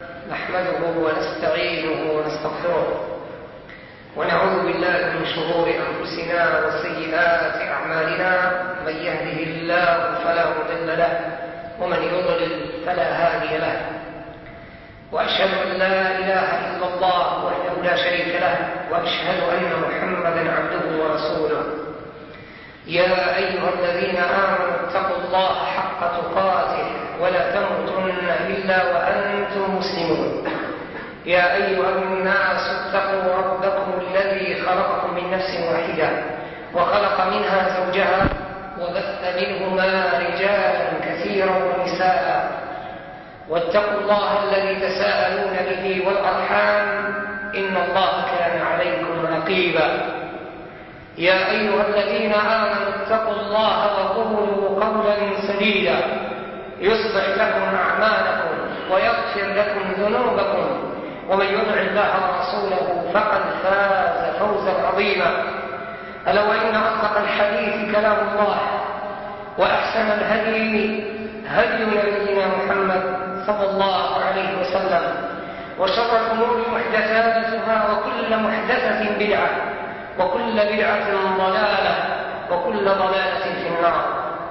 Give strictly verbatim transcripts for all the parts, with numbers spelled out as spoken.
نحمده ونستعينه ونستغفره ونعوذ بالله من شرور أنفسنا وسيئات أعمالنا. من يهده الله فلا مضل له ومن يضلل فلا هادي له، وأشهد أن لا إله إلا الله وحده لا شريك له، وأشهد أن محمدا عبده ورسوله. يا أيها الذين آمنوا اتقوا الله حق تقاته ولا تموتن إلا وأنتم مسلمون. يا أيها الناس اتقوا ربكم الذي خلقكم من نفس واحدة وخلق منها زوجها وبث منهما رجالا كثيرا ونساء، واتقوا الله الذي تساءلون به والأرحام إن الله كان عليكم رقيبا. يا أيها الذين آمنوا اتقوا الله وقولوا قولا سديدا يصلح لكم أعمالكم ويغفر لكم ذنوبكم، ومن يطع الله ورسوله فقد فاز فوزا عظيما. ألا وإن أصدق الحديث كلام الله، وأحسن الهدي هدي نبينا محمد صلى الله عليه وسلم، وشر الأمور محدثاتها وكل محدثة بدعة وكل بدعة ضلالة وكل ضلالة في النار.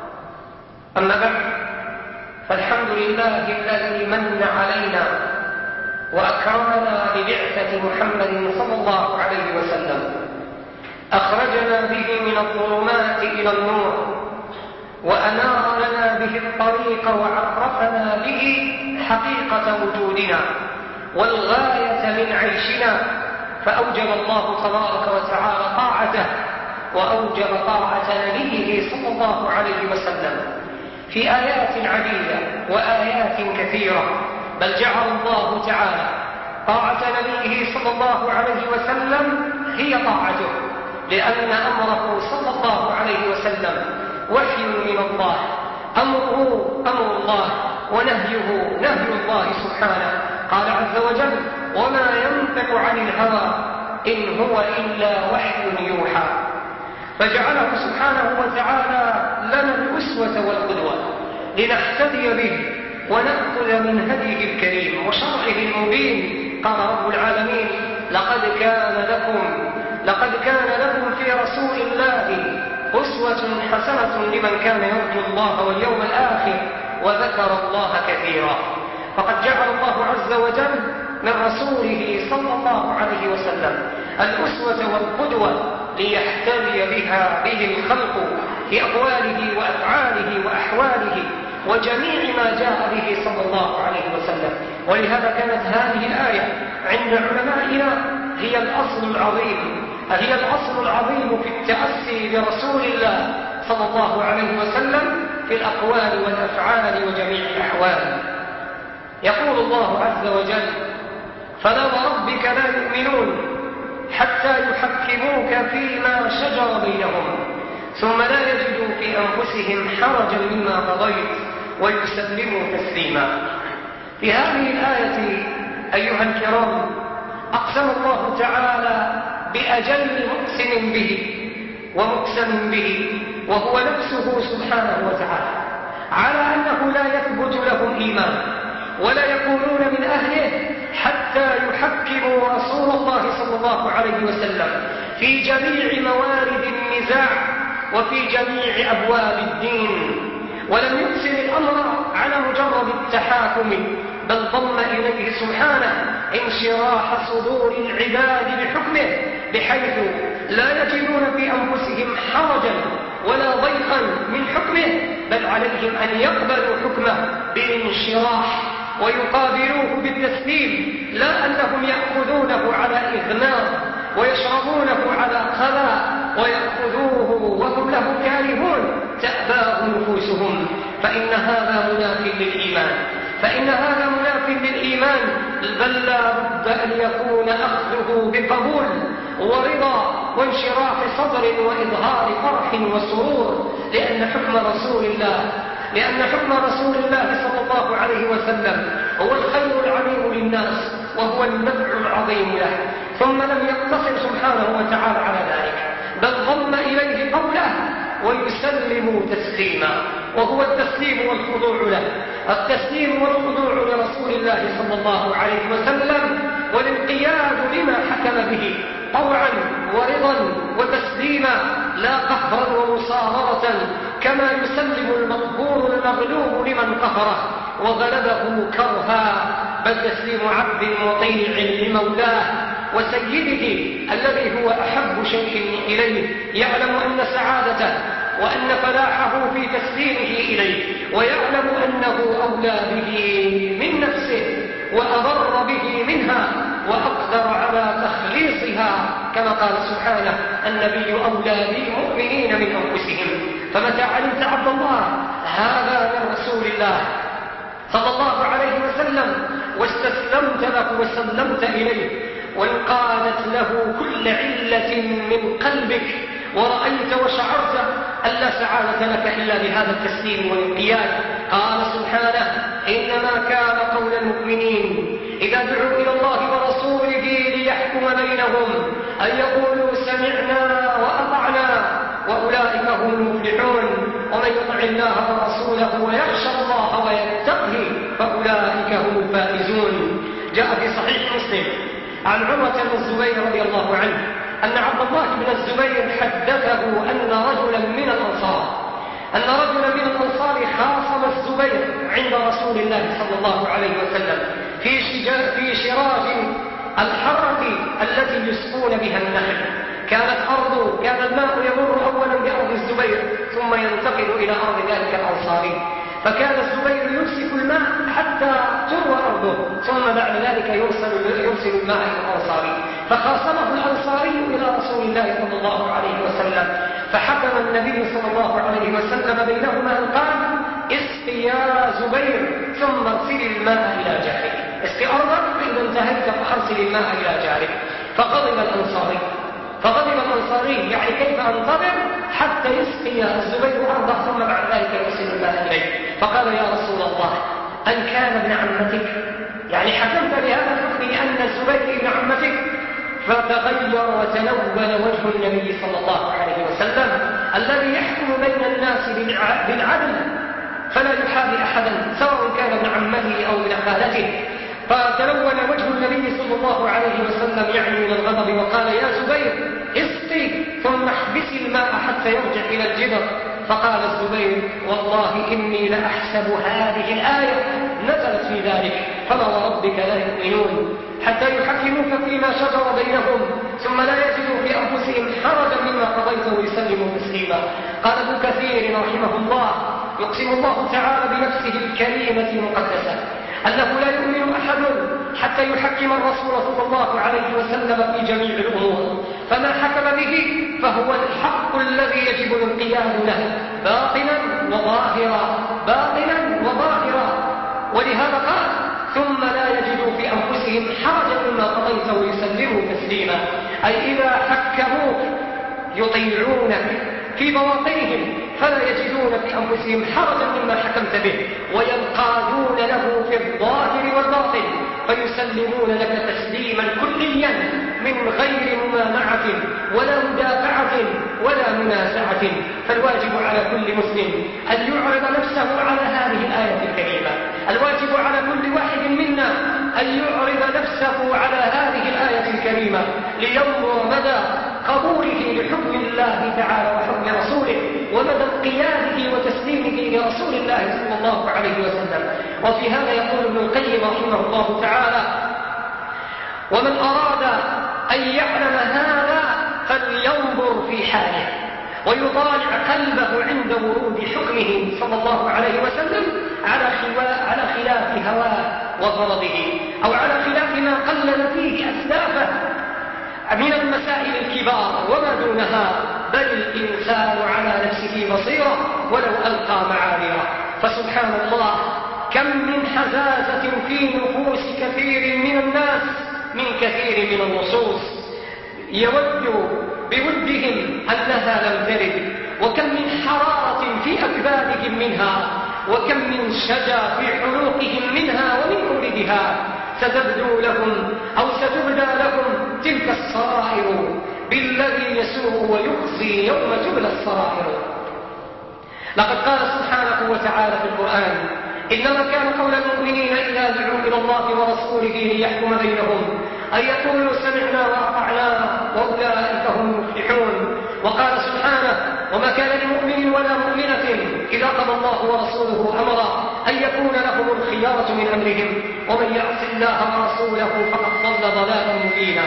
أما بعد، فالحمد لله الذي من علينا وأكرمنا ببعثة محمد صلى الله عليه وسلم، أخرجنا به من الظلمات إلى النور، وأنار لنا به الطريق، وعرفنا به حقيقة وجودنا والغاية من عيشنا، فأوجب الله تبارك وتعالى طاعته وأوجب طاعة نبيه صلى الله عليه وسلم في آيات عديدة وآيات كثيرة. بل جعل الله تعالى طاعة نبيه صلى الله عليه وسلم هي طاعته، لأن أمره صلى الله عليه وسلم وحي من الله، أمره أمر الله ونهيه نهي الله سبحانه. قال عز وجل: وما ينطق عن الهوى إن هو إلا وحي يوحى. فجعله سبحانه وتعالى لنا الأسوة والقدوة لنحتدي به ونأخذ من هديه الكريم وشرعه المبين. قال رب العالمين: لقد كان لكم لقد كان لكم في رسول الله أسوة حسنة لمن كان يرجو الله واليوم الآخر وذكر الله كثيرا. فقد جعل الله عز وجل من رسوله صلى الله عليه وسلم الأسوة والقدوة ليحتذي بها به الخلق في أقواله وأفعاله وأحواله وجميع ما جاء به صلى الله عليه وسلم. ولهذا كانت هذه الآية عند علمائنا هي الأصل العظيم هي الأصل العظيم في التأسي برسول الله صلى الله عليه وسلم في الأقوال والأفعال وجميع الأحوال. يقول الله عز وجل: فلا وربك لا يؤمنون حتى يحكموك فيما شجر بينهم ثم لا يجدوا في أنفسهم حرجا مما قضيت ويسلموا تسليما. في هذه الآية أيها الكرام أقسم الله تعالى بأجل مقسم به ومقسم به، وهو نفسه سبحانه وتعالى، على أنه لا يثبت لهم إيمان ولا يكونون من أهله حتى يحكموا رسول الله صلى الله عليه وسلم في جميع موارد النزاع وفي جميع أبواب الدين. ولم يقسم الأمر على مجرد التحاكم، بل ضم إليه سبحانه انشراح صدور العباد بحكمه، بحيث لا يجدون في أنفسهم حرجا ولا ضيقا من حكمه، بل عليهم أن يقبلوا حكمه بالانشراح ويقابلوه بالتسليم، لا أنهم يأخذونه على إغماء ويشربونه على خلاء ويأخذوه وهم له كارهون تأباه نفوسهم. فإن هذا مناف للإيمان فإن هذا مناف للإيمان بل لا بد أن يكون أخذه بقبول ورضا وانشراح صدر وإظهار فرح وسرور، لأن حكم رسول الله لأن حكم رسول الله صلى الله عليه وسلم هو الخير العظيم للناس وهو النفع العظيم له. ثم لم يقتصر سبحانه وتعالى على ذلك، بل ضم إليه قوله: ويسلموا تسليما، وهو التسليم والخضوع له. التسليم والخضوع لرسول الله صلى الله عليه وسلم والانقياد لما حكم به طوعا ورضا وتسليما لا قهرا ومصاهرة كما يسلم المقهور المغلوب لمن قهره وغلبه كرها، بل تسليم عبد مطيع لمولاه وسيده الذي هو أحب شيء إليه، يعلم أن سعادته وأن فلاحه في تسليمه إليه، ويعلم أنه أولى به من نفسه وأضر به منها وأقدر على تخليصها، كما قال سبحانه: النبي أولى بالمؤمنين من أنفسهم. فمتى علمت عبد الله هذا من رسول الله صلى الله عليه وسلم واستسلمت له وسلمت إليه وانقادت له كل علة من قلبك ورأيت وشعرت أن لا سعادة لك إلا بهذا التسليم والانقياد، قال سبحانه: إنما كان قول المؤمنين إذا دعوا إلى الله ورسوله ليحكم بينهم أن يقولوا سمعنا وأطعنا وأولئك هم المفلحون، ومن يطع الله ورسوله ويخشى الله ويتقه فأولئك هم الفائزون. جاء في صحيح مسلم عن عروة بن الزبير رضي الله عنه أن عبد الله بن الزبير حدثه أن رجلا من الأنصار أن رجلا من الأنصار خاصم الزبير عند رسول الله صلى الله عليه وسلم في في شراج الحرة التي يسقون بها النخل. كانت أرض كان الماء يمر أولا بأرض الزبير ثم ينتقل إلى أرض ذلك الأنصاري، فكان الزبير يمسك الماء حتى تروى أرضه ثم بعد ذلك يرسل, يرسل الماء إلى الأنصاري، فخاصمه الأنصاري إلى رسول الله صلى الله عليه وسلم، فحكم النبي صلى الله عليه وسلم بينهما أن قال: اسق يا زبير ثم ارسل الماء إلى جارك، اسق أرضك فإذا انتهيت فأرسل الماء إلى جارك. فغضب الأنصاري فغضب الأنصاري يعني كيف أنتظر حتى يسقي الزبير أرضه ثم بعد ذلك يرسل الماء إليه؟ فقال: يا رسول الله، أن كان ابن عمتك، يعني حكمت بهذا الحكم لأن الزبير ابن عمتك؟ فتغير وتلون وجه النبي صلى الله عليه وسلم الذي يحكم بين الناس بالعدل فلا يحابي أحدا سواء كان ابن عمته أو ابن خالته. فتلون وجه النبي صلى الله عليه وسلم يعني من الغضب وقال: يا زبير اسقي ثم احبس الماء حتى يرجع إلى الجدر. فقال الزبير: والله إني لأحسب هذه الآية نزلت في ذلك فلا وربك لا يؤمنون حتى يحكموك فيما شجر بينهم ثم لا يجدوا في أنفسهم حرجا مما قضيت ويسلموا تسليما. قال ابن كثير رحمه الله: يقسم الله تعالى بنفسه الكريمة المقدسة أنه لا يؤمن أحد حتى يحكم الرسول صلى الله عليه وسلم في جميع الأمور، فما حكم به فهو الحق الذي يجب الانقياد له باطنا وظاهرا باطنا وظاهرا. ولهذا قال: ثم لا يجدوا في أنفسهم حرجا مما قضيت ويسلموا تسليما، أي إذا حكموك يطيعونك في بواطنهم فلا يجدون في أنفسهم حرجا مما حكمت به وينقادون له في الظاهر والباطن فيسلمون لك تسليما كليا من غير ممانعة ولا مدافعة ولا منازعة. فالواجب على كل مسلم أن يعرض نفسه على هذه الآية الكريمة، الواجب على كل واحد منا أن يعرض نفسه على هذه الآية الكريمة لينظر مدى قبوله لحكم الله تعالى وحكم رسوله ومدى انقياده وتسليمه لرسول الله صلى الله عليه وسلم. وفي هذا يقول ابن القيم رحمه الله تعالى: ومن أراد أن يعلم هذا فلينظر في حاله ويطالع قلبه عند ورود حكمه صلى الله عليه وسلم على على خلاف هواه وغرضه أو على خلاف ما قلل فيه أسلافه من المسائل الكبار وما دونها، بل الإنسان على نفسه بصيرة ولو ألقى معاذيره. فسبحان الله، كم من حزازة في نفوس كثير من الناس من كثير من النصوص يود بودهم أنها لم ترد، وكم من حرارة في أكبادهم منها، وكم من شجا في حلوقهم منها ومن موردها ستبدو لهم أو ستبدى لهم تلك السرائر بالذي يسوء ويخزي يوم تبلى السرائر. لقد قال سبحانه وتعالى في القرآن: إنما كان قول المؤمنين إذا دعوا إلى الله ورسوله ليحكم بينهم أن يقولوا سمعنا وأطعنا وأولئك هم المفلحون. وقال سبحانه: وما كان لمؤمن ولا مؤمنة إذا قضى الله ورسوله أمرا أن يكون لهم الخيارة من أمرهم ومن يعص الله ورسوله فقد ضل ضلالا مبينا.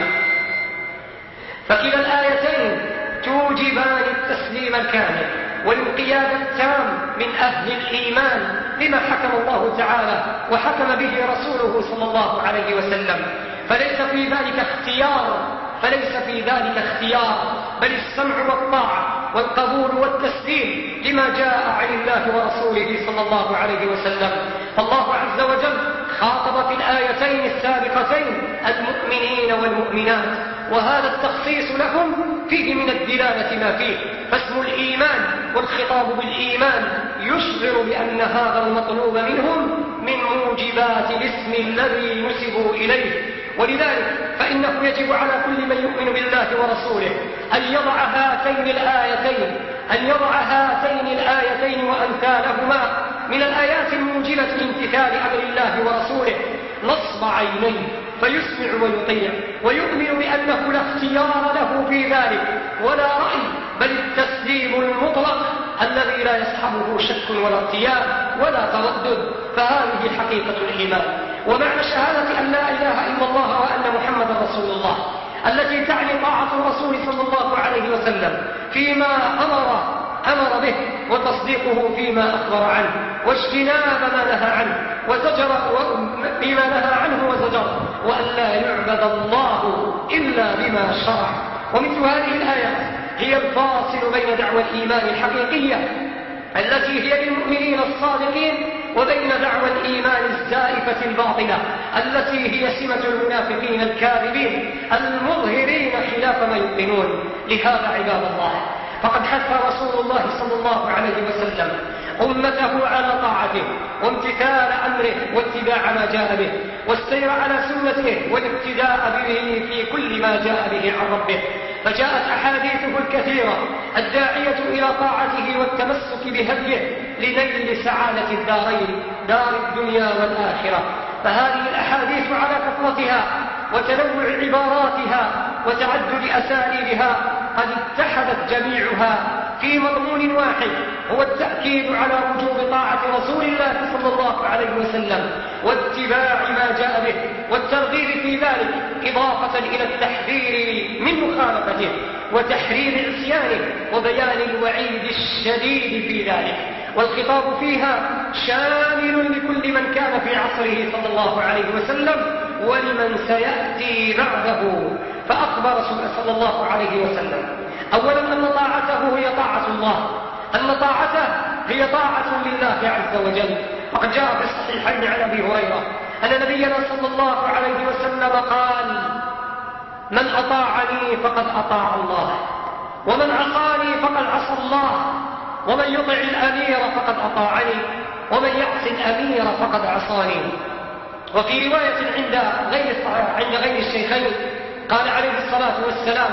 فكلا الآيتين توجبان التسليم الكامل والانقياد التام من أهل الإيمان لما حكم الله تعالى وحكم به رسوله صلى الله عليه وسلم، فليس في ذلك اختيار فليس في ذلك اختيار بل السمع والطاعة والقبول والتسليم لما جاء عن الله ورسوله صلى الله عليه وسلم. فالله عز وجل خاطب في الآيتين السابقتين المؤمنين والمؤمنات، وهذا التخصيص لهم فيه من الدلالة ما فيه، فاسم الإيمان والخطاب بالإيمان يشعر بأن هذا المطلوب منهم من موجبات الاسم الذي نسبوا إليه. ولذلك فإنه يجب على كل من يؤمن بالله ورسوله أن يضع هاتين الآيتين أن يضع هاتين الآيتين وأمثالهما من الآيات الموجبة لامتثال أمر الله ورسوله نصب عينيه فيسمع ويطيع، ويؤمن بأنه لا اختيار له في ذلك ولا رأي، بل التسليم المطلق الذي لا يصحبه شك ولا ارتياب ولا تردد. فهذه حقيقة الإيمان ومعنى شهادة أن لا إله إلا الله وأن محمد رسول الله، التي تعني طاعة الرسول صلى الله عليه وسلم فيما أمر أمر به وتصديقه فيما أخبر عنه واجتناب ما نهى عنه وزجر فيما نهى عنه وزجر، وأن لا يعبد الله إلا بما شرع. ومثل هذه الآيات هي الفاصل بين دعوى الإيمان الحقيقية التي هي للمؤمنين الصادقين وبين دعوى الإيمان الزائفة الباطلة التي هي سمة المنافقين الكاذبين المظهرين خلاف ما يؤمنون. لهذا عباد الله فقد حث رسول الله صلى الله عليه وسلم أمته على طاعته وامتثال أمره واتباع ما جاء به والسير على سنته والاقتداء به في كل ما جاء به عن ربه. فجاءت أحاديثه الكثيرة الداعية إلى طاعته والتمسك بهديه لنيل سعادة الدارين دار الدنيا والآخرة. فهذه الأحاديث على كثرتها وتنوع عباراتها وتعدد أساليبها قد اتحدت جميعها في مضمون واحد، هو التأكيد على وجوب طاعة رسول الله صلى الله عليه وسلم واتباع ما جاء به والترغيب في ذلك، إضافة إلى التحذير من مخالفته وتحريم عصيانه وبيان الوعيد الشديد في ذلك. والخطاب فيها شامل لكل من كان في عصره صلى الله عليه وسلم ولمن سيأتي بعده. فأخبر صلى الله عليه وسلم أولا أن طاعته هي طاعة الله، أن طاعته هي طاعة لله عز وجل. وقد جاء في الصحيحين عن أبي هريرة أن نبينا صلى الله عليه وسلم قال: من أطاعني فقد أطاع الله، ومن عصاني فقد عصى الله، ومن يطع الأمير فقد أطاعني، ومن يعص الأمير فقد عصاني. وفي رواية عند غير عند غير الشيخين قال عليه الصلاة والسلام: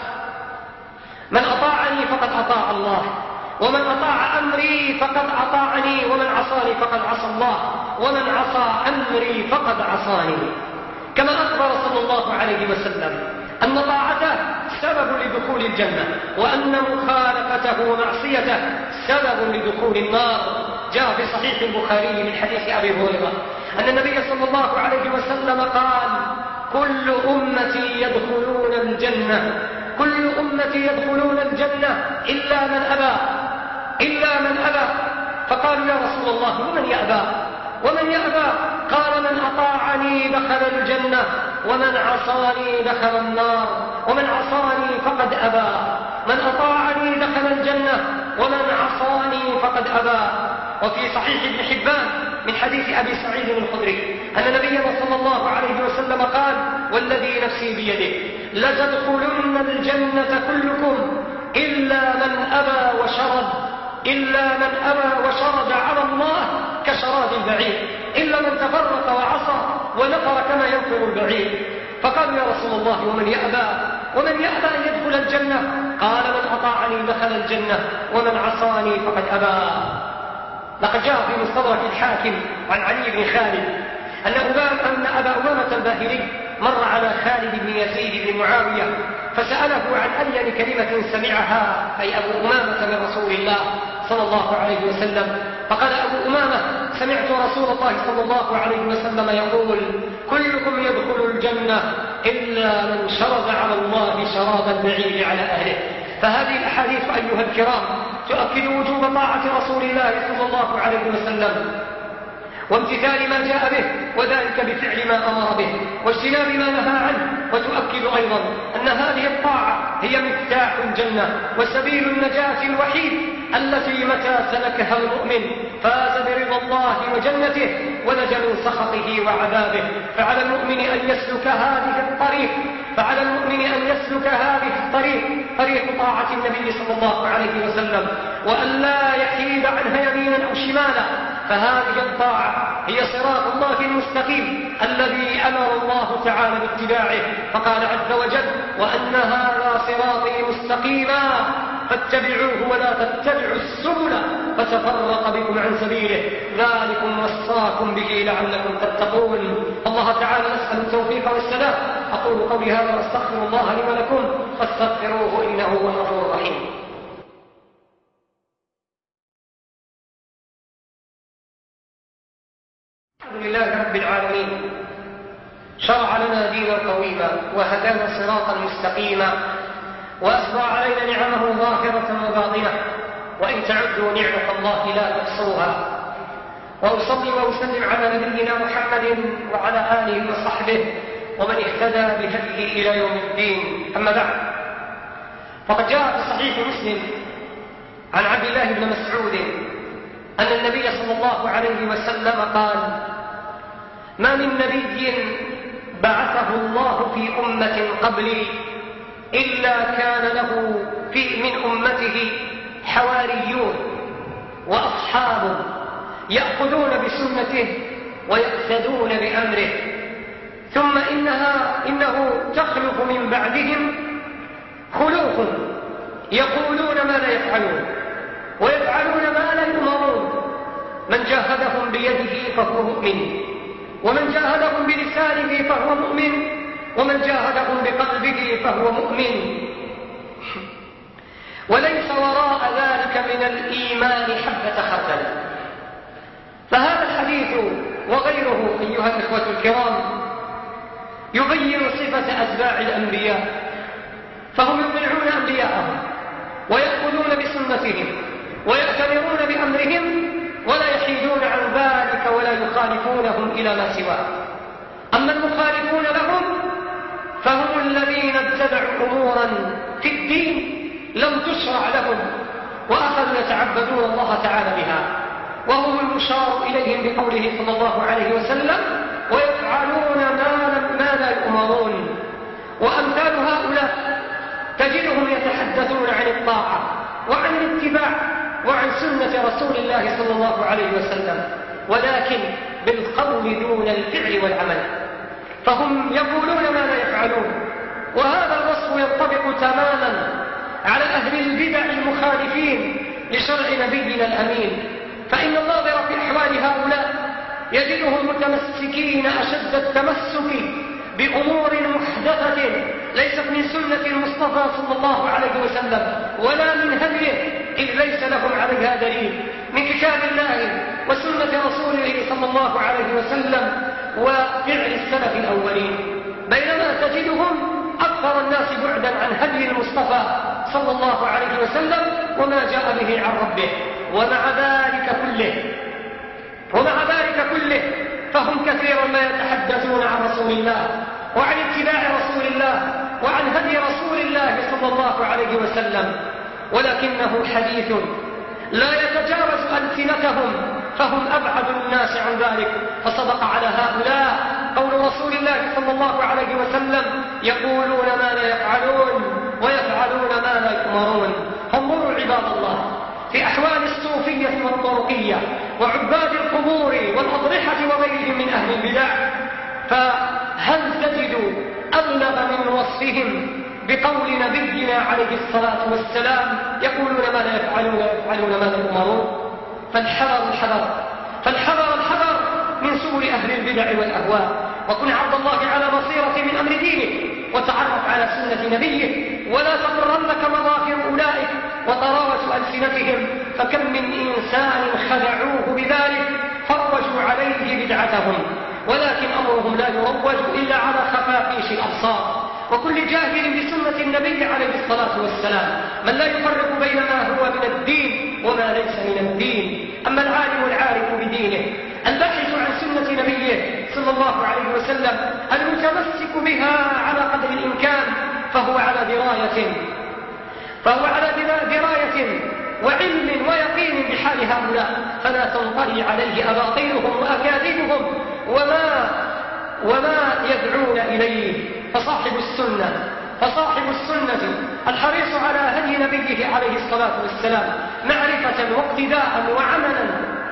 من أطاعني فقد أطاع الله، ومن أطاع أمري فقد أطاعني، ومن عصاني فقد عصى الله، ومن عصى أمري فقد عصاني. كما أخبر صلى الله عليه وسلم أن طاعته سبب لدخول الجنة، وأن مخالفته ومعصيته سبب لدخول النار. جاء في صحيح البخاري من حديث أبي هريرة أن النبي صلى الله عليه وسلم قال: كل أمتي يدخلون الجنة كل أمتي يدخلون الجنة إلا من أبى إلا من أبى فقالوا: يا رسول الله ومن يأبى ومن يأبى؟ قال: من أطاعني دخل الجنة، ومن عصاني دخل النار، ومن عصاني فقد أبى. من أطاعني دخل الجنة، ومن عصاني فقد أبى. وفي صحيح ابن حبان من حديث أبي سعيد الخدري أن نبينا صلى الله عليه وسلم قال: والذي نفسي بيده لتدخلن الجنة كلكم إلا من أبى وشرد إلا من أبى وشرد على الله كشراد البعير، إلا من تفرق وعصى ونفر كما ينفر البعير. فقالوا: يا رسول الله ومن يأبى ومن يأبى أن يدخل الجنة؟ قال: من أطاعني دخل الجنة، ومن عصاني فقد أبى. لقد جاء في مستدرك الحاكم عن علي بن خالد أن أن أبا أمامة الباهلي مر على خالد بن يزيد بن معاوية فسأله عن أين كلمة سمعها أي أبو أمامة من رسول الله صلى الله عليه وسلم، فقال أبو أمامة: سمعت رسول الله صلى الله عليه وسلم يقول: كلكم يدخل الجنة إلا من شرد على الله شراد البعير على أهله. فهذه الأحاديث أيها الكرام تؤكد وجوب طاعة رسول الله صلى الله عليه وسلم وامتثال ما جاء به، وذلك بفعل ما أمر به واجتناب ما نهى عنه، وتؤكد أيضا أن هذه الطاعة هي مفتاح الجنة وسبيل النجاة الوحيد التي متى سلكها المؤمن فاز برضا الله وجنته ونجا من سخطه وعذابه. فعلى المؤمن أن يسلك هذه الطريق فعلى المؤمن أن يسلك هذه الطريق طريق طاعة النبي صلى الله عليه وسلم، وأن لا يحيد عنها يمينا أو شمالا، فهذه الطاعة هي صراط الله المستقيم الذي أمر الله تعالى باتباعه، فقال عز وجل: وأن هذا صراطي مستقيما فاتبعوه ولا تتبعوا السبل فتفرق بكم عن سبيله ذلكم وصاكم به لعلكم تتقون. الله تعالى نسأل التوفيق والسداد. أقول قولي هذا واستغفر الله لي ولكم فاستغفروه إنه هو الغفور الرحيم. الحمد لله رب العالمين، شرع لنا دينا قويما وهدانا صراطا مستقيما، وأسرى علينا نعمه ظاهرة وباطنة، وإن تعدوا نعمة الله لا تحصوها. وأصلي وأسلم على نبينا محمد وعلى آله وصحبه ومن اهتدى بهديه إلى يوم الدين. أما بعد، فقد جاء في صحيح مسلم عن عبد الله بن مسعود أن النبي صلى الله عليه وسلم قال: ما من نبي بعثه الله في أمة قبلي إلا كان له في من أمته حواريون وأصحاب يأخذون بسنته ويقتدون بأمره، ثم إنها إنه تخلف من بعدهم خلوف يقولون ما لا يفعلون ويفعلون ما لا يؤمرون، من جاهدهم بيده فهو مؤمن، ومن جاهدهم بلسانه فهو مؤمن، ومن جاهدهم بقلبه فهو مؤمن، وليس وراء ذلك من الإيمان حبة خردل. فهذا الحديث وغيره أيها الإخوة الكرام يبين صفة أتباع الأنبياء، فهم يطيعون أنبياءهم ويأخذون بسنتهم ويأتمرون بأمرهم ولا يحيدون عن ذلك ولا يخالفونهم إلى ما سواه. أما المخالفون لهم فهم الذين اتبعوا أمورا في الدين لم تشرع لهم وأخذوا يتعبدون الله تعالى بها، وهم المشار إليهم بقوله صلى الله عليه وسلم: ويفعلون ما لا يؤمرون. وأمثال هؤلاء تجدهم يتحدثون عن الطاعة وعن الاتباع وعن سنة رسول الله صلى الله عليه وسلم، ولكن بالقول دون الفعل والعمل، فهم يقولون ما لا يفعلون. وهذا الوصف ينطبق تماما على أهل البدع المخالفين لشرع نبينا الأمين، فإن الناظر في أحوال هؤلاء يجدهم متمسكين أشد التمسك بأمور محدثة ليست من سنة المصطفى صلى الله عليه وسلم ولا من هديه، إذ ليس لهم عليها دليل من كتاب الله وسنة رسوله صلى الله عليه وسلم وفعل السلف الأولين، بينما تجدهم أكثر الناس بعدا عن هدي المصطفى صلى الله عليه وسلم وما جاء به عن ربه. ومع ذلك كله ومع ذلك كله فهم كثيرا ما يتحدثون عن رسول الله وعن اتباع رسول الله وعن هدي رسول الله صلى الله عليه وسلم، ولكنه حديث لا يتجاوز ألسنتهم، فهم أبعد الناس عن ذلك. فصدق على هؤلاء قول رسول الله صلى الله عليه وسلم: يقولون ما لا يفعلون ويفعلون ما لا يؤمرون. انظروا عباد الله في أحوال الصوفية والطرقية وعباد القبور والأضرحة وغيرهم من أهل البدع، فهل تجد أبلغ من وصفهم بقول نبينا عليه الصلاة والسلام: يقولون ما لا يفعلون ويفعلون ما لا يؤمرون؟ فالحذر الحذر فالحذر الحذر من سبل أهل البدع والأهواء، وكن عبد الله على بصيرة من أمر دينه، وتعرف على سنة نبيه، ولا تغرنك مظاهر أولئك وطراوة ألسنتهم، فكم من إنسان خدعوه بذلك فروجوا عليه بدعتهم، ولكن أمرهم لا يروج إلا على خفافيش الأبصار وكل جاهل بسنة النبي عليه الصلاة والسلام، من لا يفرق بين ما هو من الدين وما ليس من الدين. أما العالم العارف بدينه الباحث عن سنة نبيه صلى الله عليه وسلم المتمسك بها على قدر الإمكان فهو على دراية فهو على دراية وعلم ويقين بحال هؤلاء، فلا تنطلي عليه أباطيلهم وأكاذيبهم وما وما يدعون إليه. فصاحب السنة فصاحب السنة الحريص على هدي نبيه عليه الصلاة والسلام معرفة واقتداء وعملا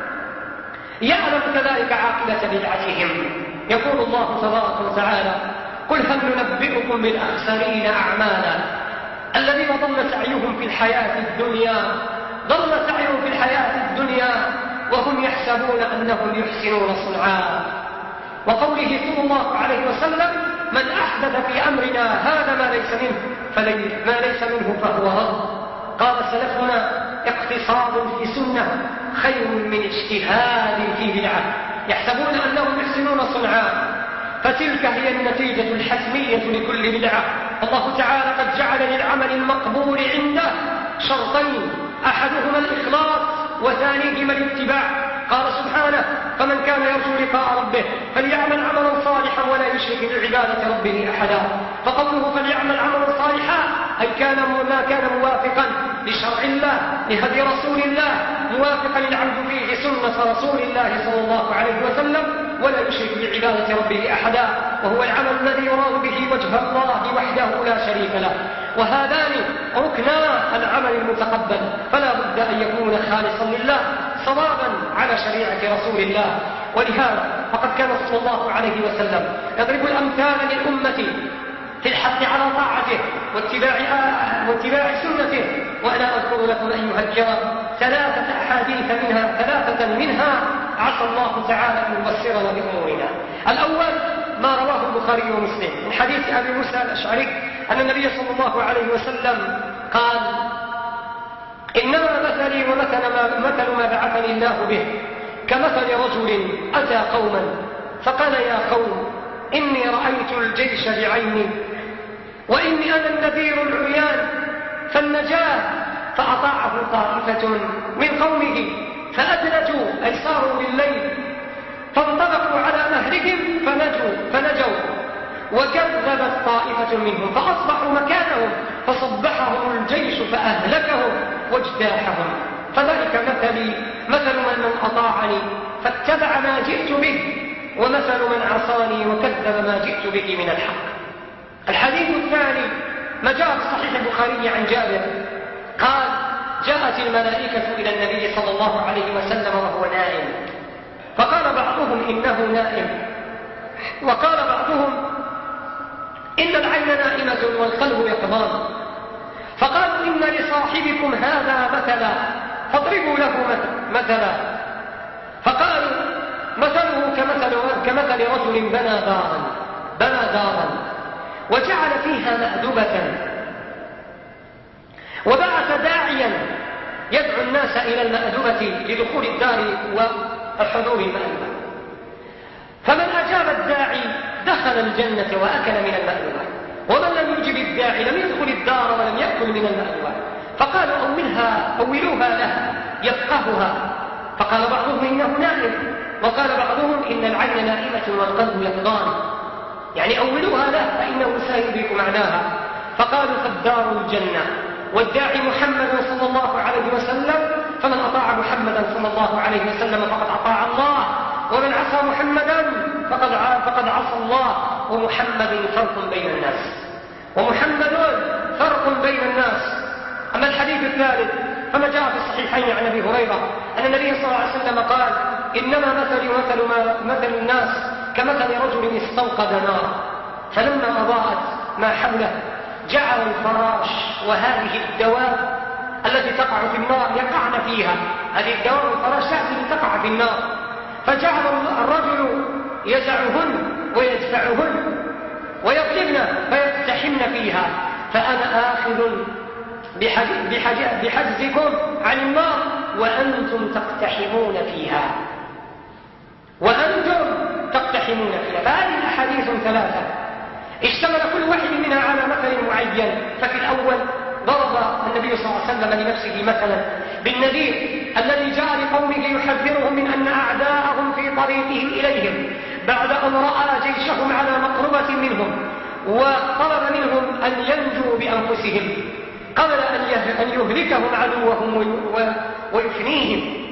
يعلم كذلك عاقبة بدعتهم. يقول الله تبارك وتعالى: قل هل ننبئكم بالأخسرين أعمالا الذين ضل سعيهم في الحياة الدنيا ضل سعيهم في الحياة الدنيا وهم يحسبون أنهم يحسنون صنعا. وقوله صلى الله عليه وسلم: من أحدث في أمرنا هذا ما ليس منه ما ليس منه فهو رد. قال سلفنا: اقتصاد في سنة خير من اجتهاد في بدعة. يحسبون أنهم يحسنون صنعا، فتلك هي النتيجة الحتمية لكل بدعة. الله تعالى قد جعل للعمل المقبول عنده شرطين، أحدهما الإخلاص وثانيهما الاتباع. قال سبحانه: فمن كان يرجو لقاء ربه فليعمل عملا صالحا ولا يشرك بعبادة ربه أحدا. فقوله فليعمل عملا صالحا أي كان ما كان موافقا لشرع الله لهدي رسول الله، موافقا للعمل فيه سنة رسول الله صلى الله عليه وسلم، ولا يشرك بعبادة ربه أحدا، وهو العمل الذي يراد به وجه الله وحده لا شريك له. وهذان ركنا العمل المتقبل، فلا بد أن يكون خالصا لله صوابا على شريعة رسول الله. ولهذا فقد كان صلى الله عليه وسلم يضرب الأمثال للأمة في الحث على طاعته واتباع, واتباع سنته. وأنا أذكر لكم أيها الكرام ثلاثة أحاديث منها ثلاثة منها عسى الله تعالى أن يبصرنا بأمورنا. الأول ما رواه البخاري ومسلم من حديث أبي موسى الأشعري أن النبي صلى الله عليه وسلم قال: إنما مثلي ومثل ما, مثل ما بعثني الله به كمثل رجل أتى قوما فقال: يا قوم إني رأيت الجيش بعيني وإني أنا النذير العريان فالنجاة. فأطاعه طائفة من قومه فأدلجوا أي صاروا بالليل فانطلقوا على مهلهم فنجوا, فنجوا وكذبت طائفة منهم فأصبحوا مكانهم فصبحهم الجيش فأهلكهم واجتاحهم. فذلك مثلي مثل من أطاعني فاتبع ما جئت به ومثل من عصاني وكذب ما جئت به من الحق. الحديث الثاني ما جاء في صحيح البخاري عن جابر قال: جاءت الملائكة إلى النبي صلى الله عليه وسلم وهو نائم، فقال بعضهم إنه نائم، وقال بعضهم إن العين نائمة والقلب يقظان، فقالوا إن لصاحبكم هذا مثلا فاضربوا له مثلا. فقالوا مثله كمثل, كمثل رجل بنى دارا بنى دارا وجعل فيها مأدبة وبعث داعيا يدعو الناس إلى المأدبة لدخول الدار وحضور المأدبة، فمن أجاب الداعي دخل الجنة وأكل من المأدبة، ومن لم يجب الداعي لم يدخل الدار ولم يأكل من المأدبة. فقالوا أولها أولوها له يفقهها. فقال بعضهم إنه نائم، وقال بعضهم إن العين نائمة والقلب يقظان، يعني أولوها له فإنه سيدرك معناها. فقالوا فالدار الجنة والداعي محمد صلى الله عليه وسلم، فمن أطاع محمدا صلى الله عليه وسلم فقد أطاع الله، ومن عصى محمدا فقد فقد عصى الله. ومحمد فرق بين الناس ومحمد فرق بين الناس. أما الحديث الثالث فما جاء في الصحيحين عن أبي هريرة أن النبي صلى الله عليه وسلم قال: إنما مثلي مثل, ما مثل الناس كمثل رجل استوقد نار فلما أضاءت ما حوله جعل الفراش وهذه الدواب التي تقع في النار يقعن فيها، هذه الدواب والفراشات التي تقع في النار، فجعل الرجل يزعهن ويدفعهن ويضربن فيقتحمن فيها، فأنا آخذ بحجزكم عن النار وأنتم تقتحمون فيها وأنتم تقتحمون فيها. فهذه الأحاديث ثلاثة اشتمل كل واحد منها على مثل معين. ففي الأول ضرب النبي صلى الله عليه وسلم لنفسه مثلا بالنذير الذي جاء لقومه يحذرهم من أن أعداءهم في طريقهم إليهم بعد أن رأى جيشهم على مقربة منهم، وطلب منهم أن ينجوا بأنفسهم قبل أن يهلكهم عدوهم ويفنيهم.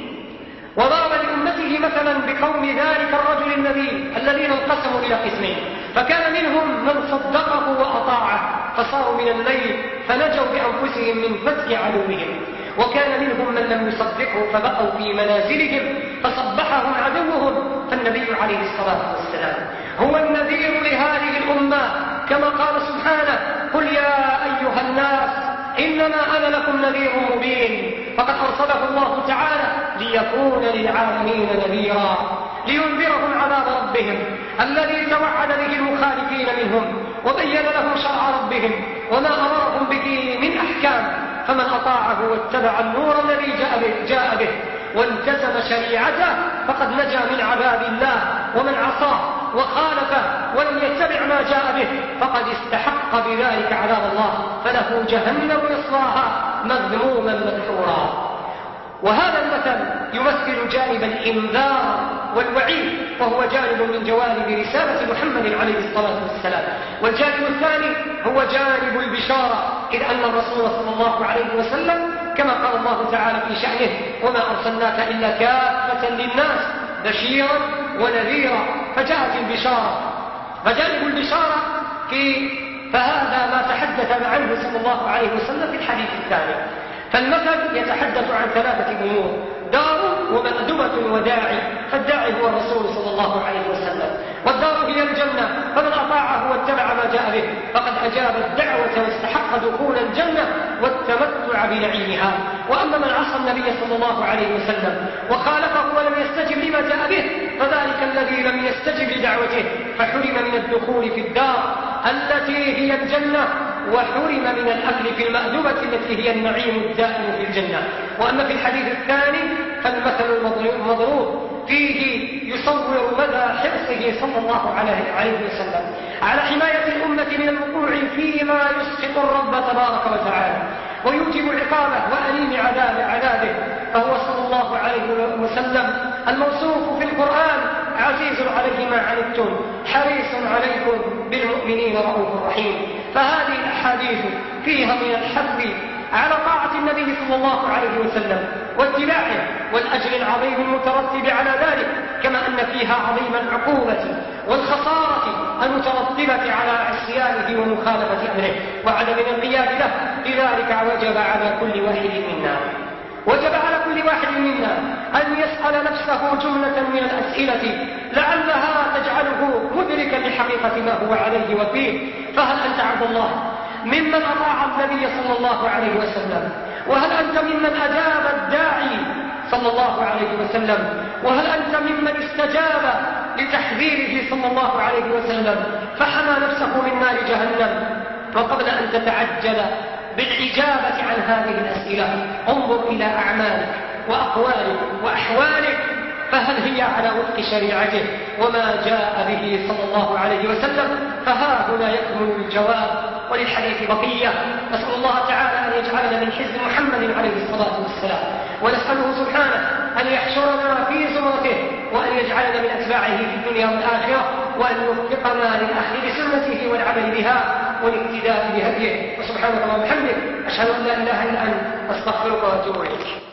وضرب لأمته مثلا بقوم ذلك الرجل النبي الذين انقسموا إلى قسمين، فكان منهم من صدقه وأطاعه فصاروا من الليل فنجوا بأنفسهم من فتك عدوهم، وكان منهم من لم يصدقه فبقوا في منازلهم فصبحهم عدوهم. فالنبي عليه الصلاة والسلام هو النذير لهذه الأمة، كما قال سبحانه: قل يا أيها الناس إنما أنا لكم نذير مبين. فقد أرسله الله تعالى ليكون للعالمين نذيرا، لينذرهم عذاب ربهم الذي توعد به المخالفين منهم، وبين لهم شرع ربهم وما أمرهم به من أحكام. فمن أطاعه واتبع النور الذي جاء به, جاء به والتزم شريعته فقد نجا من عذاب الله، ومن عصاه وخالفه ولم يتبع ما جاء به فقد استحق بذلك عذاب الله، فله جهنم يصلاها مذموما مدحورا. وهذا المثل يمثل جانب الإنذار والوعيد، وهو جانب من جوانب رسالة محمد عليه الصلاة والسلام. والجانب الثاني هو جانب البشارة، إذ أن الرسول صلى الله عليه وسلم كما قال الله تعالى في شأنه: وما أرسلناك إلا كافة للناس بشيرا ونذيرا. فجاءت البشارة، فجانب البشارة في فهذا ما تحدث عنه صلى الله عليه وسلم في الحديث الثاني. فالمثل يتحدث عن ثلاثة أمور: دار ومأدبة وداعي. فالداعي هو الرسول صلى الله عليه وسلم، والدار هي الجنة، فمن أطاعه واتبع ما جاء به فقد أجاب الدعوة واستحق دخول الجنة والتمتع بنعيمها. وأما من عصى النبي صلى الله عليه وسلم وخالفه ولم يستجب لما جاء به فذلك الذي لم يستجب لدعوته فحرم من الدخول في الدار التي هي الجنة، وحرم من الأكل في المأدبة التي هي النعيم الدائم في الجنة. وأما في الحديث الثاني فالمثل المضروب فيه يصور مدى حرصه صلى الله عليه وسلم على حماية الأمة من الوقوع فيما يسخط الرب تبارك وتعالى ويوجب عقابه وأليم عذاب عذابه. فهو صلى الله عليه وسلم الموصوف في القرآن: عزيز عليه ما عنتم حريص عليكم بالمؤمنين رؤوف رحيم. فهذه الأحاديث فيها من الحث على طاعة النبي صلى الله عليه وسلم واتباعه والأجر العظيم المترتب على ذلك، كما أن فيها عظيم العقوبة والخسارة المترتبة على عصيانه ومخالفة أمره وعدم الانقياد له. لذلك وجب على كل واحد منا وجب على كل واحد منا أن يسأل نفسه جملة من الأسئلة لعلها تجعله مدركا لحقيقة ما هو عليه وفيه. فهل أنت عبد الله ممن أطاع النبي صلى الله عليه وسلم؟ وهل أنت ممن أجاب الداعي صلى الله عليه وسلم؟ وهل أنت ممن استجاب لتحذيره صلى الله عليه وسلم فحمى نفسه من نار جهنم؟ وقبل أن تتعجل بالإجابة عن هذه الأسئلة انظر إلى أعمالك وأقوالك وأحوالك، فهل هي على وفق شريعته وما جاء به صلى الله عليه وسلم؟ فها هنا يكمل الجواب، وللحديث بقية. نسأل الله تعالى أن يجعلنا من حزب محمد عليه الصلاة والسلام، ونسأله سبحانه أن يحشرنا في زمرته وأن يجعلنا من أتباعه في الدنيا والآخرة، وأن يوفقنا للأخذ بسنته والعمل بها والاقتداء بهديه. وسبحانك اللهم وبحمدك أشهد أن لا إله إلا أنت أستغفرك وأتوب إليك.